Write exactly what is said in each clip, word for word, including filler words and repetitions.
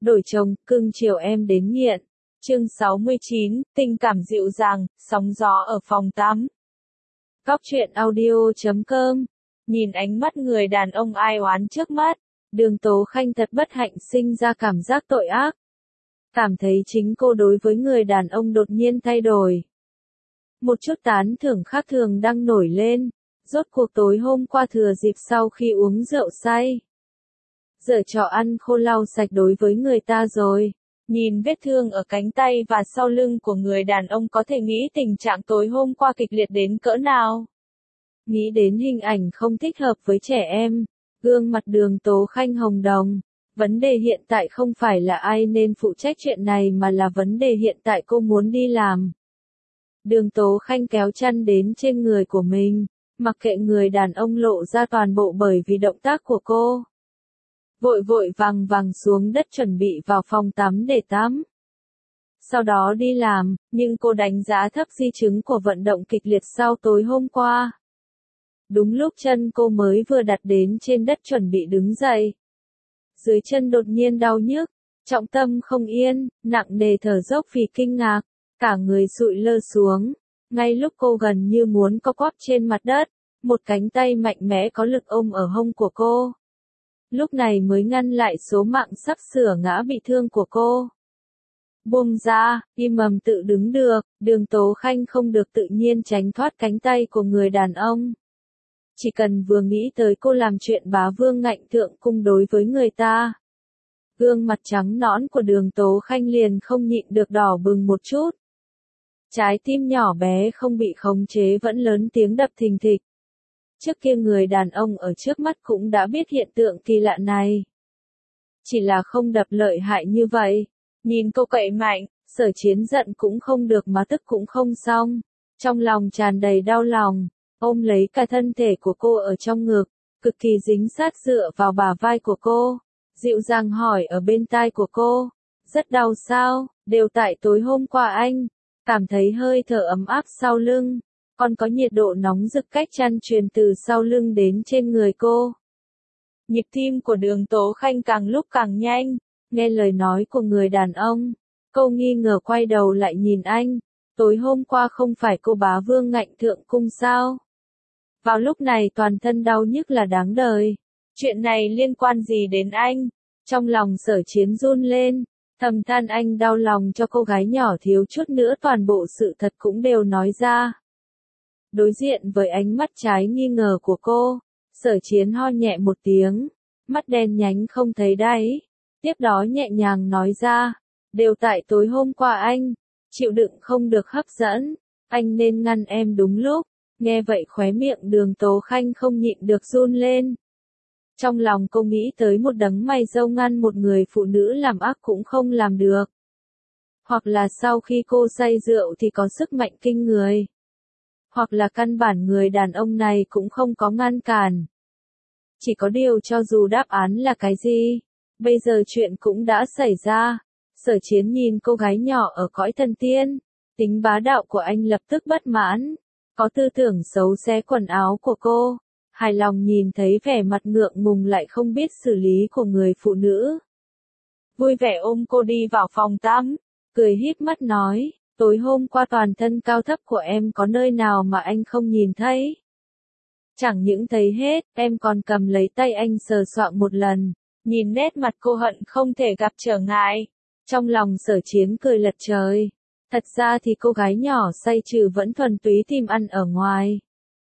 đổi chồng, cưng chiều em đến nghiện. Chương sáu mươi chín, tình cảm dịu dàng, sóng gió ở phòng tắm. Góc truyện audio chấm com. Nhìn ánh mắt người đàn ông ai oán trước mắt, Đường Tố Khanh thật bất hạnh sinh ra cảm giác tội ác. Cảm thấy chính cô đối với người đàn ông đột nhiên thay đổi. Một chút tán thưởng khác thường đang nổi lên, rốt cuộc tối hôm qua thừa dịp sau khi uống rượu say. Giờ trò ăn khô lau sạch đối với người ta rồi. Nhìn vết thương ở cánh tay và sau lưng của người đàn ông có thể nghĩ tình trạng tối hôm qua kịch liệt đến cỡ nào. Nghĩ đến hình ảnh không thích hợp với trẻ em, gương mặt Đường Tố Khanh hồng đồng. Vấn đề hiện tại không phải là ai nên phụ trách chuyện này mà là vấn đề hiện tại cô muốn đi làm. Đường Tố Khanh kéo chăn đến trên người của mình, mặc kệ người đàn ông lộ ra toàn bộ bởi vì động tác của cô. Vội vội vàng vàng xuống đất chuẩn bị vào phòng tắm để tắm. Sau đó đi làm, nhưng cô đánh giá thấp di chứng của vận động kịch liệt sau tối hôm qua. Đúng lúc chân cô mới vừa đặt đến trên đất chuẩn bị đứng dậy. Dưới chân đột nhiên đau nhức, trọng tâm không yên, nặng nề thở dốc vì kinh ngạc, cả người sụi lơ xuống. Ngay lúc cô gần như muốn co quắp trên mặt đất, một cánh tay mạnh mẽ có lực ôm ở hông của cô. Lúc này mới ngăn lại số mạng sắp sửa ngã bị thương của cô. Buông ra, im ầm tự đứng được, Đường Tố Khanh không được tự nhiên tránh thoát cánh tay của người đàn ông. Chỉ cần vừa nghĩ tới cô làm chuyện bá vương ngạnh thượng cung đối với người ta. Gương mặt trắng nõn của Đường Tố Khanh liền không nhịn được đỏ bừng một chút. Trái tim nhỏ bé không bị khống chế vẫn lớn tiếng đập thình thịch. Trước kia người đàn ông ở trước mắt cũng đã biết hiện tượng kỳ lạ này. Chỉ là không đập lợi hại như vậy. Nhìn cô cậy mạnh, Sở Chiến giận cũng không được mà tức cũng không xong. Trong lòng tràn đầy đau lòng, ôm lấy cả thân thể của cô ở trong ngực, cực kỳ dính sát dựa vào bả vai của cô. Dịu dàng hỏi ở bên tai của cô, rất đau sao, đều tại tối hôm qua anh. Cảm thấy hơi thở ấm áp sau lưng. Còn có nhiệt độ nóng rực cách chăn truyền từ sau lưng đến trên người cô. Nhịp tim của Đường Tố Khanh càng lúc càng nhanh, nghe lời nói của người đàn ông, cô nghi ngờ quay đầu lại nhìn anh, tối hôm qua không phải cô bá vương ngạnh thượng cung sao? Vào lúc này toàn thân đau nhức là đáng đời, chuyện này liên quan gì đến anh? Trong lòng Sở Chiến run lên, thầm than anh đau lòng cho cô gái nhỏ thiếu chút nữa toàn bộ sự thật cũng đều nói ra. Đối diện với ánh mắt trái nghi ngờ của cô, Sở Chiến ho nhẹ một tiếng, mắt đen nhánh không thấy đáy, tiếp đó nhẹ nhàng nói ra, đều tại tối hôm qua anh, chịu đựng không được hấp dẫn, anh nên ngăn em đúng lúc. Nghe vậy khóe miệng Đường Tố Khanh không nhịn được run lên. Trong lòng cô nghĩ tới một đấng mày râu ngăn một người phụ nữ làm ác cũng không làm được. Hoặc là sau khi cô say rượu thì có sức mạnh kinh người. Hoặc là căn bản người đàn ông này cũng không có ngăn cản. Chỉ có điều cho dù đáp án là cái gì, bây giờ chuyện cũng đã xảy ra. Sở Chiến nhìn cô gái nhỏ ở cõi thần tiên, tính bá đạo của anh lập tức bất mãn, có tư tưởng xấu xé quần áo của cô, hài lòng nhìn thấy vẻ mặt ngượng ngùng lại không biết xử lý của người phụ nữ. Vui vẻ ôm cô đi vào phòng tắm, cười híp mắt nói. Tối hôm qua toàn thân cao thấp của em có nơi nào mà anh không nhìn thấy? Chẳng những thấy hết, em còn cầm lấy tay anh sờ soạng một lần, nhìn nét mặt cô hận không thể gặp trở ngại. Trong lòng Sở Chiến cười lật trời. Thật ra thì cô gái nhỏ say trừ vẫn thuần túy tìm ăn ở ngoài.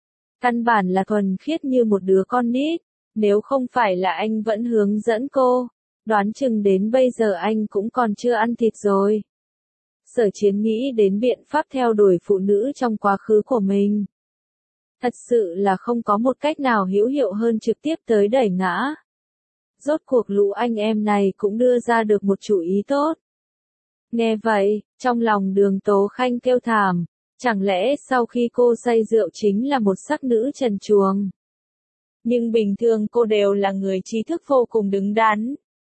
Căn bản là thuần khiết như một đứa con nít, nếu không phải là anh vẫn hướng dẫn cô, đoán chừng đến bây giờ anh cũng còn chưa ăn thịt rồi. Sở Chiến nghĩ đến biện pháp theo đuổi phụ nữ trong quá khứ của mình. Thật sự là không có một cách nào hữu hiệu hơn trực tiếp tới đẩy ngã. Rốt cuộc lũ anh em này cũng đưa ra được một chủ ý tốt. Nghe vậy, trong lòng Đường Tố Khanh kêu thảm, chẳng lẽ sau khi cô say rượu chính là một sắc nữ trần truồng? Nhưng bình thường cô đều là người trí thức vô cùng đứng đắn.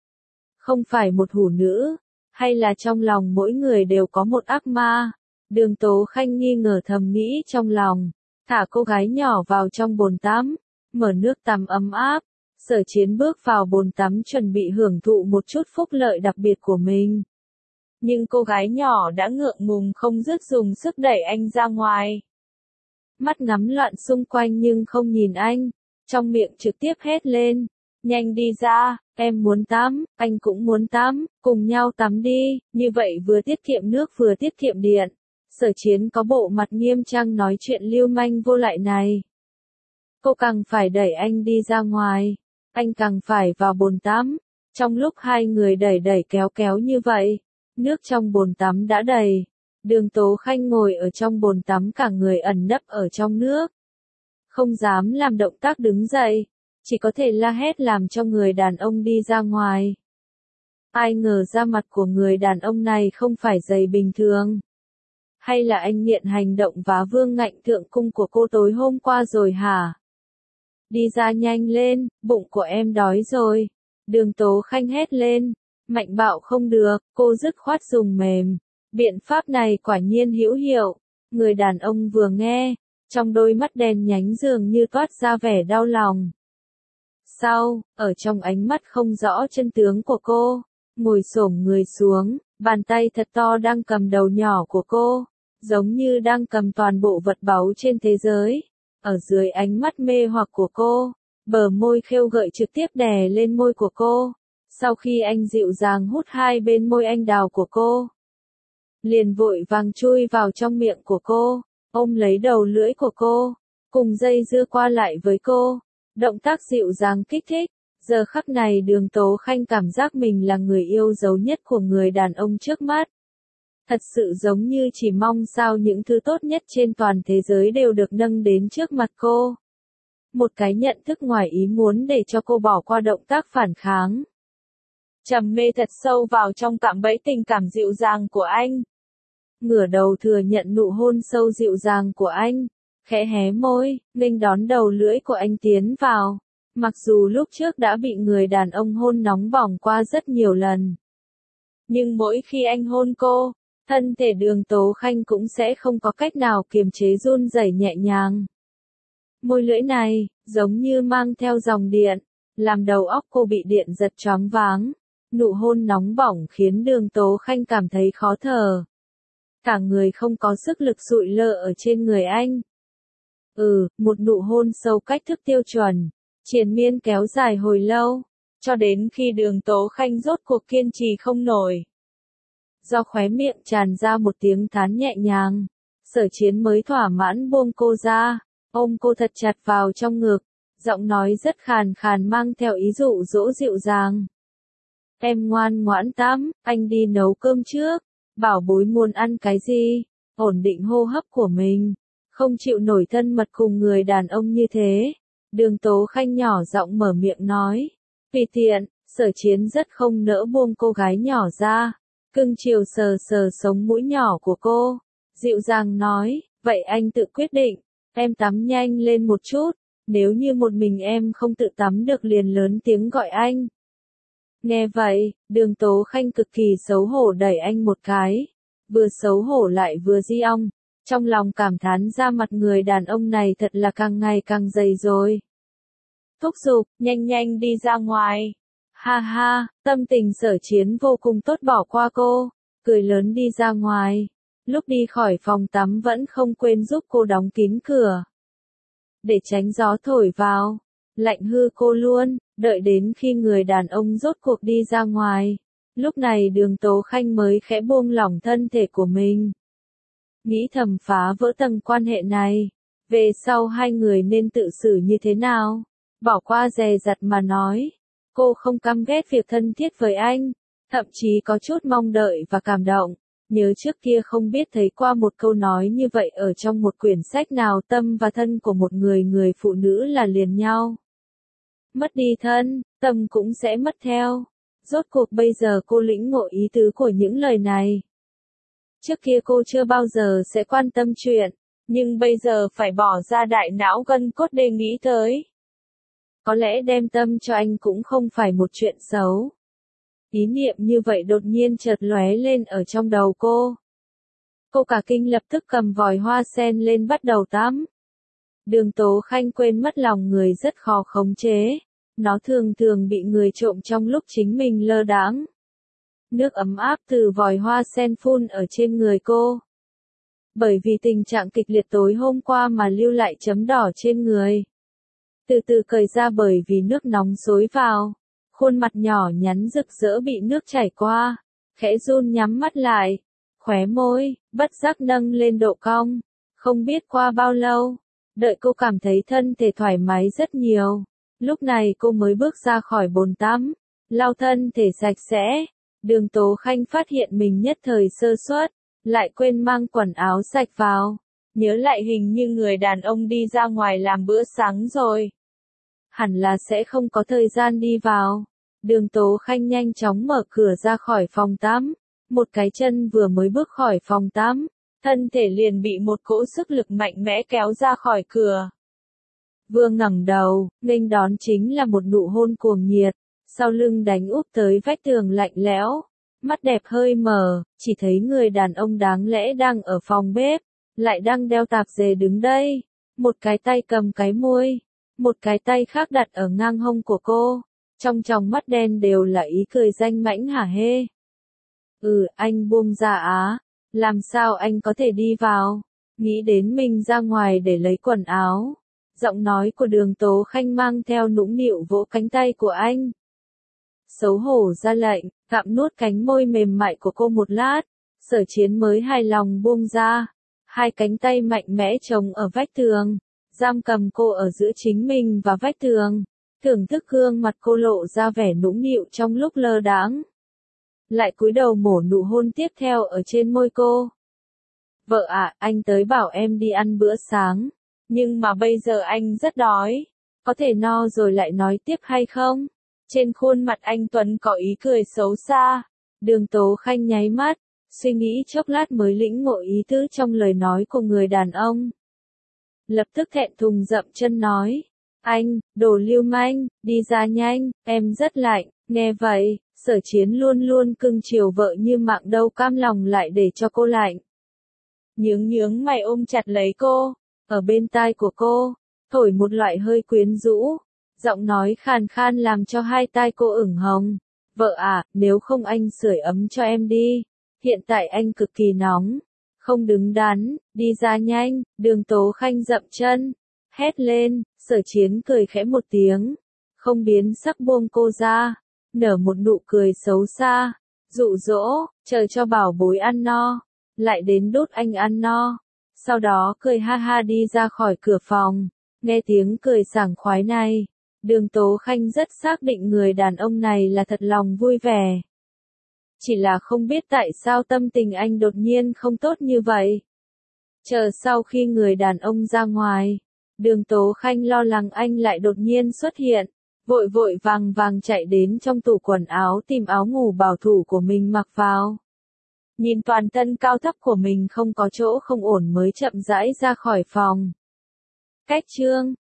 Không phải một hủ nữ. Hay là trong lòng mỗi người đều có một ác ma? Đường Tố Khanh nghi ngờ thầm nghĩ trong lòng, thả cô gái nhỏ vào trong bồn tắm, mở nước tắm ấm áp, Sở Chiến bước vào bồn tắm chuẩn bị hưởng thụ một chút phúc lợi đặc biệt của mình. Nhưng cô gái nhỏ đã ngượng ngùng không dứt dùng sức đẩy anh ra ngoài. Mắt ngắm loạn xung quanh nhưng không nhìn anh, trong miệng trực tiếp hét lên. Nhanh đi ra, em muốn tắm, anh cũng muốn tắm, cùng nhau tắm đi, như vậy vừa tiết kiệm nước vừa tiết kiệm điện. Sở Chiến có bộ mặt nghiêm trang nói chuyện lưu manh vô lại này. Cô càng phải đẩy anh đi ra ngoài, anh càng phải vào bồn tắm. Trong lúc hai người đẩy đẩy kéo kéo như vậy, nước trong bồn tắm đã đầy. Đường Tố Khanh ngồi ở trong bồn tắm cả người ẩn nấp ở trong nước. Không dám làm động tác đứng dậy, chỉ có thể la hét làm cho người đàn ông đi ra ngoài. Ai ngờ da mặt của người đàn ông này không phải dày bình thường. Hay là anh nghiện hành động vá vương ngạnh thượng cung của cô tối hôm qua rồi hả? Đi ra nhanh lên, bụng của em đói rồi. Đường Tố Khanh hét lên. Mạnh bạo không được, cô dứt khoát dùng mềm. Biện pháp này quả nhiên hữu hiệu. Người đàn ông vừa nghe, trong đôi mắt đen nhánh dường như toát ra vẻ đau lòng. Sau, ở trong ánh mắt không rõ chân tướng của cô, ngồi xổm người xuống, bàn tay thật to đang cầm đầu nhỏ của cô, giống như đang cầm toàn bộ vật báu trên thế giới. Ở dưới ánh mắt mê hoặc của cô, bờ môi khêu gợi trực tiếp đè lên môi của cô. Sau khi anh dịu dàng hút hai bên môi anh đào của cô, liền vội vàng chui vào trong miệng của cô, ôm lấy đầu lưỡi của cô, cùng dây dưa qua lại với cô. Động tác dịu dàng kích thích. Giờ khắc này Đường Tố Khanh cảm giác mình là người yêu dấu nhất của người đàn ông trước mắt. Thật sự giống như chỉ mong sao những thứ tốt nhất trên toàn thế giới đều được nâng đến trước mặt cô. Một cái nhận thức ngoài ý muốn để cho cô bỏ qua động tác phản kháng. Trầm mê thật sâu vào trong cạm bẫy tình cảm dịu dàng của anh. Ngửa đầu thừa nhận nụ hôn sâu dịu dàng của anh. Khẽ hé môi, nghênh đón đầu lưỡi của anh tiến vào. Mặc dù lúc trước đã bị người đàn ông hôn nóng bỏng qua rất nhiều lần. Nhưng mỗi khi anh hôn cô, thân thể Đường Tố Khanh cũng sẽ không có cách nào kiềm chế run rẩy nhẹ nhàng. Môi lưỡi này, giống như mang theo dòng điện, làm đầu óc cô bị điện giật choáng váng. Nụ hôn nóng bỏng khiến Đường Tố Khanh cảm thấy khó thở. Cả người không có sức lực sụi lơ ở trên người anh. Ừ, một nụ hôn sâu cách thức tiêu chuẩn, triền miên kéo dài hồi lâu, cho đến khi Đường Tố Khanh rốt cuộc kiên trì không nổi. Do khóe miệng tràn ra một tiếng thán nhẹ nhàng, Sở Chiến mới thỏa mãn buông cô ra, ôm cô thật chặt vào trong ngực, giọng nói rất khàn khàn mang theo ý dụ dỗ dịu dàng. Em ngoan ngoãn tắm, anh đi nấu cơm trước, bảo bối muốn ăn cái gì, ổn định hô hấp của mình. Không chịu nổi thân mật cùng người đàn ông như thế. Đường Tố Khanh nhỏ giọng mở miệng nói. Vì tiện, Sở Chiến rất không nỡ buông cô gái nhỏ ra. Cưng chiều sờ sờ sống mũi nhỏ của cô. Dịu dàng nói, vậy anh tự quyết định. Em tắm nhanh lên một chút. Nếu như một mình em không tự tắm được liền lớn tiếng gọi anh. Nghe vậy, Đường Tố Khanh cực kỳ xấu hổ đẩy anh một cái. Vừa xấu hổ lại vừa di ong. Trong lòng cảm thán ra mặt người đàn ông này thật là càng ngày càng dày rồi. Thúc giục, nhanh nhanh đi ra ngoài. Ha ha, tâm tình Sở Chiến vô cùng tốt bỏ qua cô, cười lớn đi ra ngoài. Lúc đi khỏi phòng tắm vẫn không quên giúp cô đóng kín cửa. Để tránh gió thổi vào, lạnh hư cô luôn, đợi đến khi người đàn ông rốt cuộc đi ra ngoài. Lúc này Đường Tố Khanh mới khẽ buông lỏng thân thể của mình. Nghĩ thầm phá vỡ tầng quan hệ này, về sau hai người nên tự xử như thế nào, bỏ qua dè dặt mà nói, cô không căm ghét việc thân thiết với anh, thậm chí có chút mong đợi và cảm động, nhớ trước kia không biết thấy qua một câu nói như vậy ở trong một quyển sách nào tâm và thân của một người người phụ nữ là liền nhau. Mất đi thân, tâm cũng sẽ mất theo, rốt cuộc bây giờ cô lĩnh ngộ ý tứ của những lời này. Trước kia cô chưa bao giờ sẽ quan tâm chuyện, nhưng bây giờ phải bỏ ra đại não gân cốt để nghĩ tới. Có lẽ đem tâm cho anh cũng không phải một chuyện xấu. Ý niệm như vậy đột nhiên chợt lóe lên ở trong đầu cô. Cô cả kinh lập tức cầm vòi hoa sen lên bắt đầu tắm. Đường Tố Khanh quên mất lòng người rất khó khống chế. nó thường thường bị người trộm trong lúc chính mình lơ đãng. Nước ấm áp từ vòi hoa sen phun ở trên người cô. Bởi vì tình trạng kịch liệt tối hôm qua mà lưu lại chấm đỏ trên người. Từ từ cởi ra bởi vì nước nóng xối vào. Khuôn mặt nhỏ nhắn rực rỡ bị nước chảy qua. Khẽ run nhắm mắt lại. Khóe môi, bất giác nâng lên độ cong. Không biết qua bao lâu. Đợi cô cảm thấy thân thể thoải mái rất nhiều. Lúc này cô mới bước ra khỏi bồn tắm. Lau thân thể sạch sẽ. Đường Tố Khanh phát hiện mình nhất thời sơ suất. Lại quên mang quần áo sạch vào. Nhớ lại hình như người đàn ông đi ra ngoài làm bữa sáng rồi. Hẳn là sẽ không có thời gian đi vào. Đường Tố Khanh nhanh chóng mở cửa ra khỏi phòng tắm. Một cái chân vừa mới bước khỏi phòng tắm. Thân thể liền bị một cỗ sức lực mạnh mẽ kéo ra khỏi cửa. Vừa ngẩng đầu, nghênh đón chính là một nụ hôn cuồng nhiệt. Sau lưng đánh úp tới vách tường lạnh lẽo. Mắt đẹp hơi mờ, chỉ thấy người đàn ông đáng lẽ đang ở phòng bếp, lại đang đeo tạp dề đứng đây. Một cái tay cầm cái muôi, một cái tay khác đặt ở ngang hông của cô. Trong tròng mắt đen đều là ý cười danh mãnh hả hê. Ừ, anh buông ra á. Làm sao anh có thể đi vào? Nghĩ đến mình ra ngoài để lấy quần áo. Giọng nói của Đường Tố Khanh mang theo nũng nịu vỗ cánh tay của anh. Xấu hổ ra lệnh, gặm nuốt cánh môi mềm mại của cô một lát. Sở Chiến mới hài lòng buông ra. Hai cánh tay mạnh mẽ chống ở vách tường. Giam cầm cô ở giữa chính mình và vách tường. Thưởng thức gương mặt cô lộ ra vẻ nũng nịu trong lúc lơ đãng. Lại cúi đầu mổ nụ hôn tiếp theo ở trên môi cô. Vợ ạ, anh tới bảo em đi ăn bữa sáng. Nhưng mà bây giờ anh rất đói. Có thể no rồi lại nói tiếp hay không? Trên khuôn mặt anh Tuấn có ý cười xấu xa. Đường Tố Khanh nháy mắt, suy nghĩ chốc lát mới lĩnh ngộ ý tứ trong lời nói của người đàn ông. Lập tức thẹn thùng dậm chân nói. Anh, đồ lưu manh, đi ra nhanh, em rất lạnh. Nghe vậy, Sở Chiến luôn luôn cưng chiều vợ như mạng đâu cam lòng lại để cho cô lạnh. Nhướng nhướng mày ôm chặt lấy cô, ở bên tai của cô, thổi một loại hơi quyến rũ. Giọng nói khàn khan làm cho hai tai cô ửng hồng. Vợ à, nếu không anh sưởi ấm cho em đi. Hiện tại anh cực kỳ nóng. Không đứng đắn, đi ra nhanh. Đường Tố Khanh dậm chân. Hét lên, Sở Chiến cười khẽ một tiếng. Không biến sắc buông cô ra. Nở một nụ cười xấu xa. Dụ dỗ, chờ cho bảo bối ăn no. Lại đến đốt anh ăn no. Sau đó cười ha ha đi ra khỏi cửa phòng. Nghe tiếng cười sảng khoái này. Đường Tố Khanh rất xác định người đàn ông này là thật lòng vui vẻ. Chỉ là không biết tại sao tâm tình anh đột nhiên không tốt như vậy. Chờ sau khi người đàn ông ra ngoài, Đường Tố Khanh lo lắng anh lại đột nhiên xuất hiện, vội vội vàng vàng chạy đến trong tủ quần áo tìm áo ngủ bảo thủ của mình mặc vào. Nhìn toàn thân cao thấp của mình không có chỗ không ổn mới chậm rãi ra khỏi phòng. Cách chương